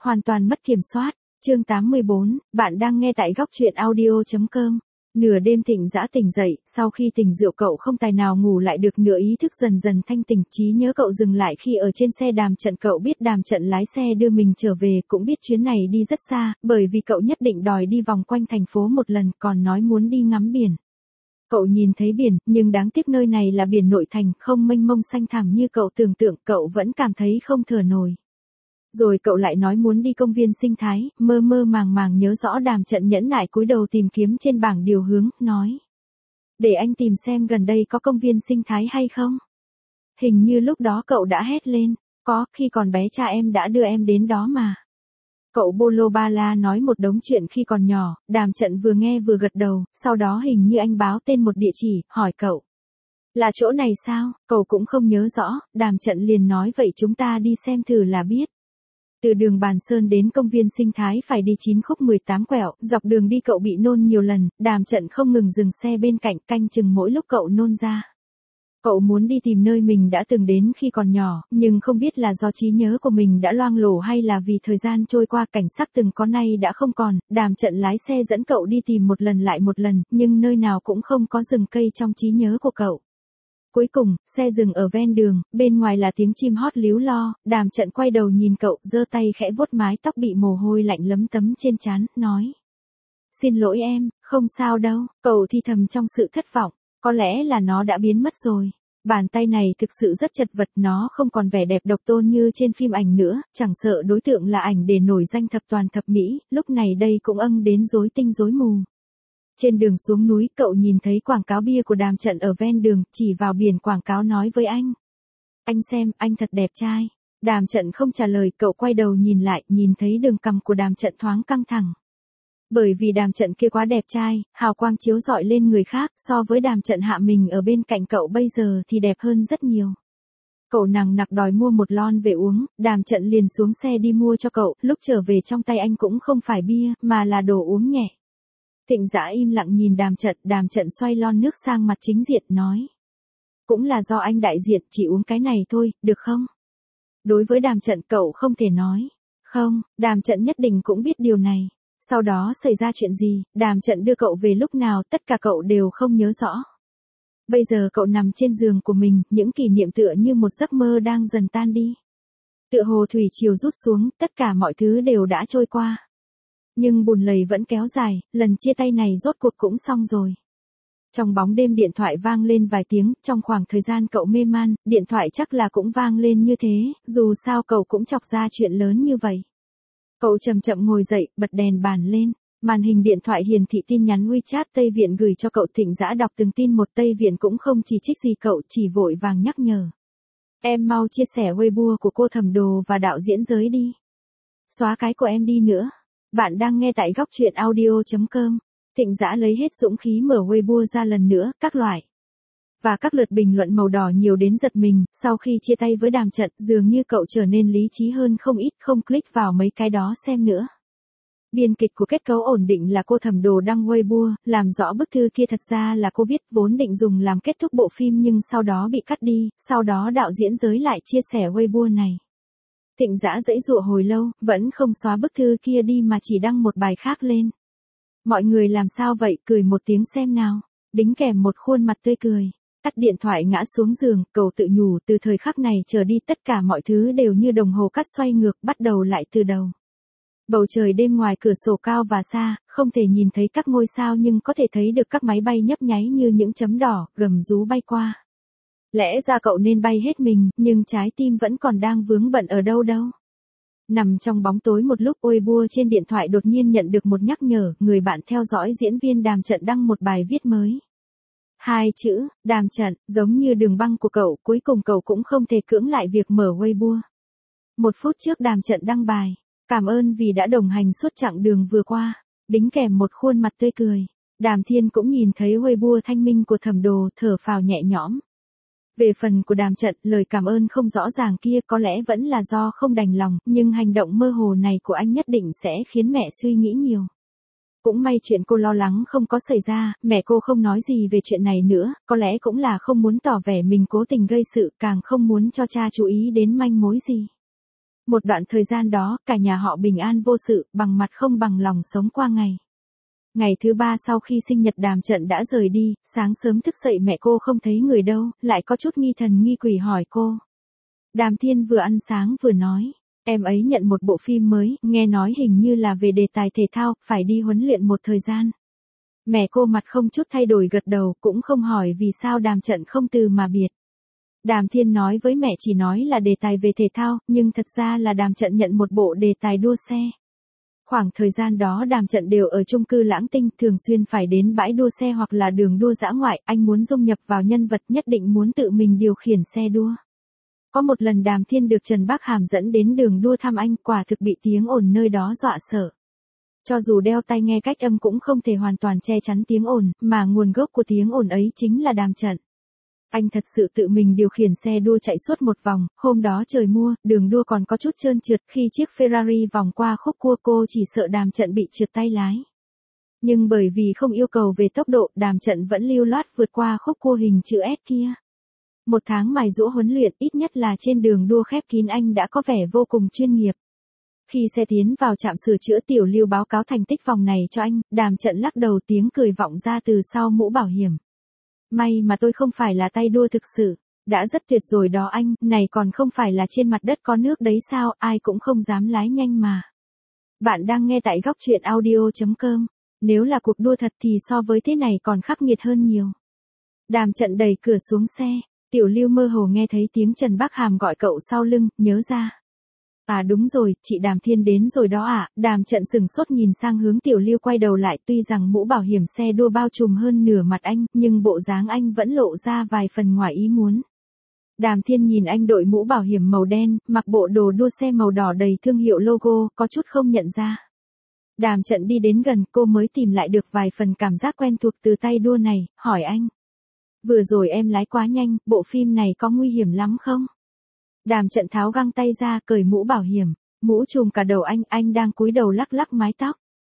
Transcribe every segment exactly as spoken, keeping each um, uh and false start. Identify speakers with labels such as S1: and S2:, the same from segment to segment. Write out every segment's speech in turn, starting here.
S1: Hoàn toàn mất kiểm soát. Chương tám mươi bốn, bạn đang nghe tại góc truyện audio chấm com. Nửa đêm Thịnh Dã tỉnh dậy, sau khi tỉnh rượu cậu không tài nào ngủ lại được nữa, ý thức dần dần thanh tỉnh, trí nhớ cậu dừng lại khi ở trên xe Đàm Trận. Cậu biết Đàm Trận lái xe đưa mình trở về, cũng biết chuyến này đi rất xa, bởi vì cậu nhất định đòi đi vòng quanh thành phố một lần, còn nói muốn đi ngắm biển. Cậu nhìn thấy biển, nhưng đáng tiếc nơi này là biển nội thành, không mênh mông xanh thẳm như cậu tưởng tượng, cậu vẫn cảm thấy không thở nổi. Rồi cậu lại nói muốn đi công viên sinh thái, mơ mơ màng màng nhớ rõ Đàm Trận nhẫn nại cúi đầu tìm kiếm trên bảng điều hướng, nói. Để anh tìm xem gần đây có công viên sinh thái hay không. Hình như lúc đó cậu đã hét lên, có, khi còn bé cha em đã đưa em đến đó mà. Cậu bolo ba la nói một đống chuyện khi còn nhỏ, Đàm Trận vừa nghe vừa gật đầu, sau đó hình như anh báo tên một địa chỉ, hỏi cậu. Là chỗ này sao? Cậu cũng không nhớ rõ, Đàm Trận liền nói vậy chúng ta đi xem thử là biết. Từ đường Bàn Sơn đến công viên sinh thái phải đi chín khúc mười tám quẹo, dọc đường đi cậu bị nôn nhiều lần, Đàm Trận không ngừng dừng xe bên cạnh, canh chừng mỗi lúc cậu nôn ra. Cậu muốn đi tìm nơi mình đã từng đến khi còn nhỏ, nhưng không biết là do trí nhớ của mình đã loang lổ hay là vì thời gian trôi qua, cảnh sắc từng có nay đã không còn. Đàm Trận lái xe dẫn cậu đi tìm một lần lại một lần, nhưng nơi nào cũng không có rừng cây trong trí nhớ của cậu. Cuối cùng, xe dừng ở ven đường, bên ngoài là tiếng chim hót líu lo, Đàm Trận quay đầu nhìn cậu, giơ tay khẽ vuốt mái tóc bị mồ hôi lạnh lấm tấm trên trán, nói. Xin lỗi em, không sao đâu, cậu thì thầm trong sự thất vọng, có lẽ là nó đã biến mất rồi. Bàn tay này thực sự rất chật vật, nó không còn vẻ đẹp độc tôn như trên phim ảnh nữa, chẳng sợ đối tượng là ảnh để nổi danh thập toàn thập mỹ, lúc này đây cũng âng đến rối tinh rối mù. Trên đường xuống núi, cậu nhìn thấy quảng cáo bia của Đàm Trận ở ven đường, chỉ vào biển quảng cáo nói với anh. Anh xem, anh thật đẹp trai. Đàm Trận không trả lời, cậu quay đầu nhìn lại, nhìn thấy đường cằm của Đàm Trận thoáng căng thẳng. Bởi vì Đàm Trận kia quá đẹp trai, hào quang chiếu rọi lên người khác, so với Đàm Trận hạ mình ở bên cạnh cậu bây giờ thì đẹp hơn rất nhiều. Cậu nằng nặc đòi mua một lon về uống, Đàm Trận liền xuống xe đi mua cho cậu, lúc trở về trong tay anh cũng không phải bia, mà là đồ uống nhẹ. Thịnh Dã im lặng nhìn Đàm Trận, Đàm Trận xoay lon nước sang mặt chính diện, nói. Cũng là do anh đại diện, chỉ uống cái này thôi, được không? Đối với Đàm Trận cậu không thể nói. Không, Đàm Trận nhất định cũng biết điều này. Sau đó xảy ra chuyện gì, Đàm Trận đưa cậu về lúc nào, tất cả cậu đều không nhớ rõ. Bây giờ cậu nằm trên giường của mình, những kỷ niệm tựa như một giấc mơ đang dần tan đi. Tựa hồ thủy triều rút xuống, tất cả mọi thứ đều đã trôi qua. Nhưng bùn lầy vẫn kéo dài, lần chia tay này rốt cuộc cũng xong rồi. Trong bóng đêm điện thoại vang lên vài tiếng, trong khoảng thời gian cậu mê man, điện thoại chắc là cũng vang lên như thế, dù sao cậu cũng chọc ra chuyện lớn như vậy. Cậu chậm chậm ngồi dậy, bật đèn bàn lên, màn hình điện thoại hiển thị tin nhắn WeChat Tây Viện gửi cho cậu. Thịnh Dã đọc từng tin một, Tây Viện cũng không chỉ trích gì cậu, chỉ vội vàng nhắc nhở. Em mau chia sẻ Weibo của cô Thẩm Đồ và đạo diễn giới đi. Xóa cái của em đi nữa. Bạn đang nghe tại góc truyện audio chấm com. Thịnh Dã lấy hết dũng khí mở Weibo ra lần nữa, các loại. Và các lượt bình luận màu đỏ nhiều đến giật mình, sau khi chia tay với Đàm Trận, dường như cậu trở nên lý trí hơn không ít, không click vào mấy cái đó xem nữa. Biên kịch của kết cấu ổn định là cô Thẩm Đồ đăng Weibo, làm rõ bức thư kia thật ra là cô viết, vốn định dùng làm kết thúc bộ phim nhưng sau đó bị cắt đi, sau đó đạo diễn giới lại chia sẻ Weibo này. Thịnh Dã giãy giụa hồi lâu, vẫn không xóa bức thư kia đi mà chỉ đăng một bài khác lên. Mọi người làm sao vậy, cười một tiếng xem nào. Đính kèm một khuôn mặt tươi cười. Tắt điện thoại ngã xuống giường, cậu tự nhủ từ thời khắc này trở đi tất cả mọi thứ đều như đồng hồ cắt xoay ngược, bắt đầu lại từ đầu. Bầu trời đêm ngoài cửa sổ cao và xa, không thể nhìn thấy các ngôi sao nhưng có thể thấy được các máy bay nhấp nháy như những chấm đỏ, gầm rú bay qua. Lẽ ra cậu nên bay hết mình, nhưng trái tim vẫn còn đang vướng bận ở đâu đâu. Nằm trong bóng tối một lúc, Weibo trên điện thoại đột nhiên nhận được một nhắc nhở, người bạn theo dõi diễn viên Đàm Trận đăng một bài viết mới. Hai chữ, Đàm Trận, giống như đường băng của cậu, cuối cùng cậu cũng không thể cưỡng lại việc mở Weibo. Một phút trước Đàm Trận đăng bài, cảm ơn vì đã đồng hành suốt chặng đường vừa qua, đính kèm một khuôn mặt tươi cười. Đàm Thiên cũng nhìn thấy Weibo thanh minh của Thẩm Đồ, thở phào nhẹ nhõm. Về phần của Đàm Trận, lời cảm ơn không rõ ràng kia có lẽ vẫn là do không đành lòng, nhưng hành động mơ hồ này của anh nhất định sẽ khiến mẹ suy nghĩ nhiều. Cũng may chuyện cô lo lắng không có xảy ra, mẹ cô không nói gì về chuyện này nữa, có lẽ cũng là không muốn tỏ vẻ mình cố tình gây sự, càng không muốn cho cha chú ý đến manh mối gì. Một đoạn thời gian đó, cả nhà họ bình an vô sự, bằng mặt không bằng lòng sống qua ngày. Ngày thứ ba sau khi sinh nhật Đàm Trận đã rời đi, sáng sớm thức dậy mẹ cô không thấy người đâu, lại có chút nghi thần nghi quỷ hỏi cô. Đàm Thiên vừa ăn sáng vừa nói, em ấy nhận một bộ phim mới, nghe nói hình như là về đề tài thể thao, phải đi huấn luyện một thời gian. Mẹ cô mặt không chút thay đổi gật đầu, cũng không hỏi vì sao Đàm Trận không từ mà biệt. Đàm Thiên nói với mẹ chỉ nói là đề tài về thể thao, nhưng thật ra là Đàm Trận nhận một bộ đề tài đua xe. Khoảng thời gian đó Đàm Trận đều ở chung cư Lãng Tinh, thường xuyên phải đến bãi đua xe hoặc là đường đua dã ngoại, anh muốn dung nhập vào nhân vật nhất định muốn tự mình điều khiển xe đua. Có một lần Đàm Thiên được Trần Bắc Hàm dẫn đến đường đua thăm anh, quả thực bị tiếng ồn nơi đó dọa sợ. Cho dù đeo tai nghe cách âm cũng không thể hoàn toàn che chắn tiếng ồn, mà nguồn gốc của tiếng ồn ấy chính là Đàm Trận. Anh thật sự tự mình điều khiển xe đua chạy suốt một vòng, hôm đó trời mưa, đường đua còn có chút trơn trượt, khi chiếc Ferrari vòng qua khúc cua cô chỉ sợ Đàm Trận bị trượt tay lái. Nhưng bởi vì không yêu cầu về tốc độ, Đàm Trận vẫn lưu loát vượt qua khúc cua hình chữ S kia. Một tháng mài giũa huấn luyện, ít nhất là trên đường đua khép kín anh đã có vẻ vô cùng chuyên nghiệp. Khi xe tiến vào trạm sửa chữa Tiểu Lưu báo cáo thành tích vòng này cho anh, Đàm Trận lắc đầu tiếng cười vọng ra từ sau mũ bảo hiểm. May mà tôi không phải là tay đua thực sự, đã rất tuyệt rồi đó anh, này còn không phải là trên mặt đất có nước đấy sao, ai cũng không dám lái nhanh mà. Bạn đang nghe tại góc truyện audio chấm com, nếu là cuộc đua thật thì so với thế này còn khắc nghiệt hơn nhiều. Đàm Trận đẩy cửa xuống xe, Tiểu Lưu mơ hồ nghe thấy tiếng Trần Bắc Hàm gọi cậu sau lưng, nhớ ra. À đúng rồi, chị Đàm Thiên đến rồi đó ạ, à. Đàm Trận sừng sốt nhìn sang hướng Tiểu Lưu quay đầu lại, tuy rằng mũ bảo hiểm xe đua bao trùm hơn nửa mặt anh, nhưng bộ dáng anh vẫn lộ ra vài phần ngoài ý muốn. Đàm Thiên nhìn anh đội mũ bảo hiểm màu đen, mặc bộ đồ đua xe màu đỏ đầy thương hiệu logo, có chút không nhận ra. Đàm Trận đi đến gần, cô mới tìm lại được vài phần cảm giác quen thuộc từ tay đua này, hỏi anh. Vừa rồi em lái quá nhanh, bộ phim này có nguy hiểm lắm không? Đàm Trận tháo găng tay ra, cởi mũ bảo hiểm, mũ trùm cả đầu anh, anh đang cúi đầu lắc lắc mái tóc.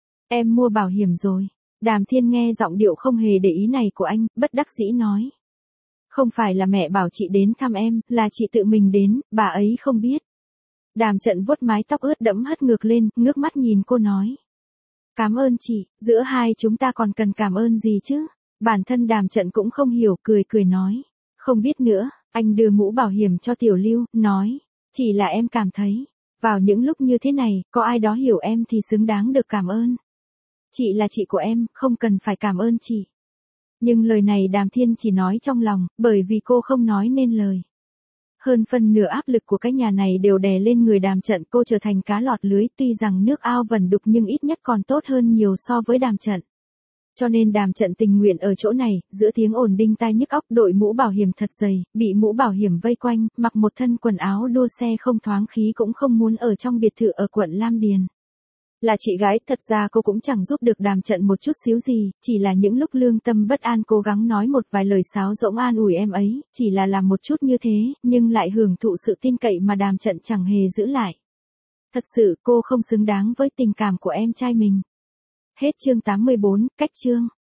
S1: Em mua bảo hiểm rồi. Đàm Thiên nghe giọng điệu không hề để ý này của anh, bất đắc dĩ nói. Không phải là mẹ bảo chị đến thăm em, là chị tự mình đến, bà ấy không biết. Đàm Trận vuốt mái tóc ướt đẫm hất ngược lên, ngước mắt nhìn cô nói. Cảm ơn chị, giữa hai chúng ta còn cần cảm ơn gì chứ? Bản thân Đàm Trận cũng không hiểu, cười cười nói. Không biết nữa. Anh đưa mũ bảo hiểm cho Tiểu Lưu, nói, chỉ là em cảm thấy, vào những lúc như thế này, có ai đó hiểu em thì xứng đáng được cảm ơn. Chị là chị của em, không cần phải cảm ơn chị. Nhưng lời này Đàm Thiên chỉ nói trong lòng, bởi vì cô không nói nên lời. Hơn phân nửa áp lực của cái nhà này đều đè lên người Đàm Trận, cô trở thành cá lọt lưới, tuy rằng nước ao vần đục nhưng ít nhất còn tốt hơn nhiều so với Đàm Trận. Cho nên Đàm Trận tình nguyện ở chỗ này, giữa tiếng ồn đinh tai nhức óc, đội mũ bảo hiểm thật dày, bị mũ bảo hiểm vây quanh, mặc một thân quần áo đua xe không thoáng khí cũng không muốn ở trong biệt thự ở quận Lam Điền. Là chị gái, thật ra cô cũng chẳng giúp được Đàm Trận một chút xíu gì, chỉ là những lúc lương tâm bất an cố gắng nói một vài lời sáo rỗng an ủi em ấy, chỉ là làm một chút như thế, nhưng lại hưởng thụ sự tin cậy mà Đàm Trận chẳng hề giữ lại. Thật sự cô không xứng đáng với tình cảm của em trai mình. Hết chương tám mươi bốn, cách chương.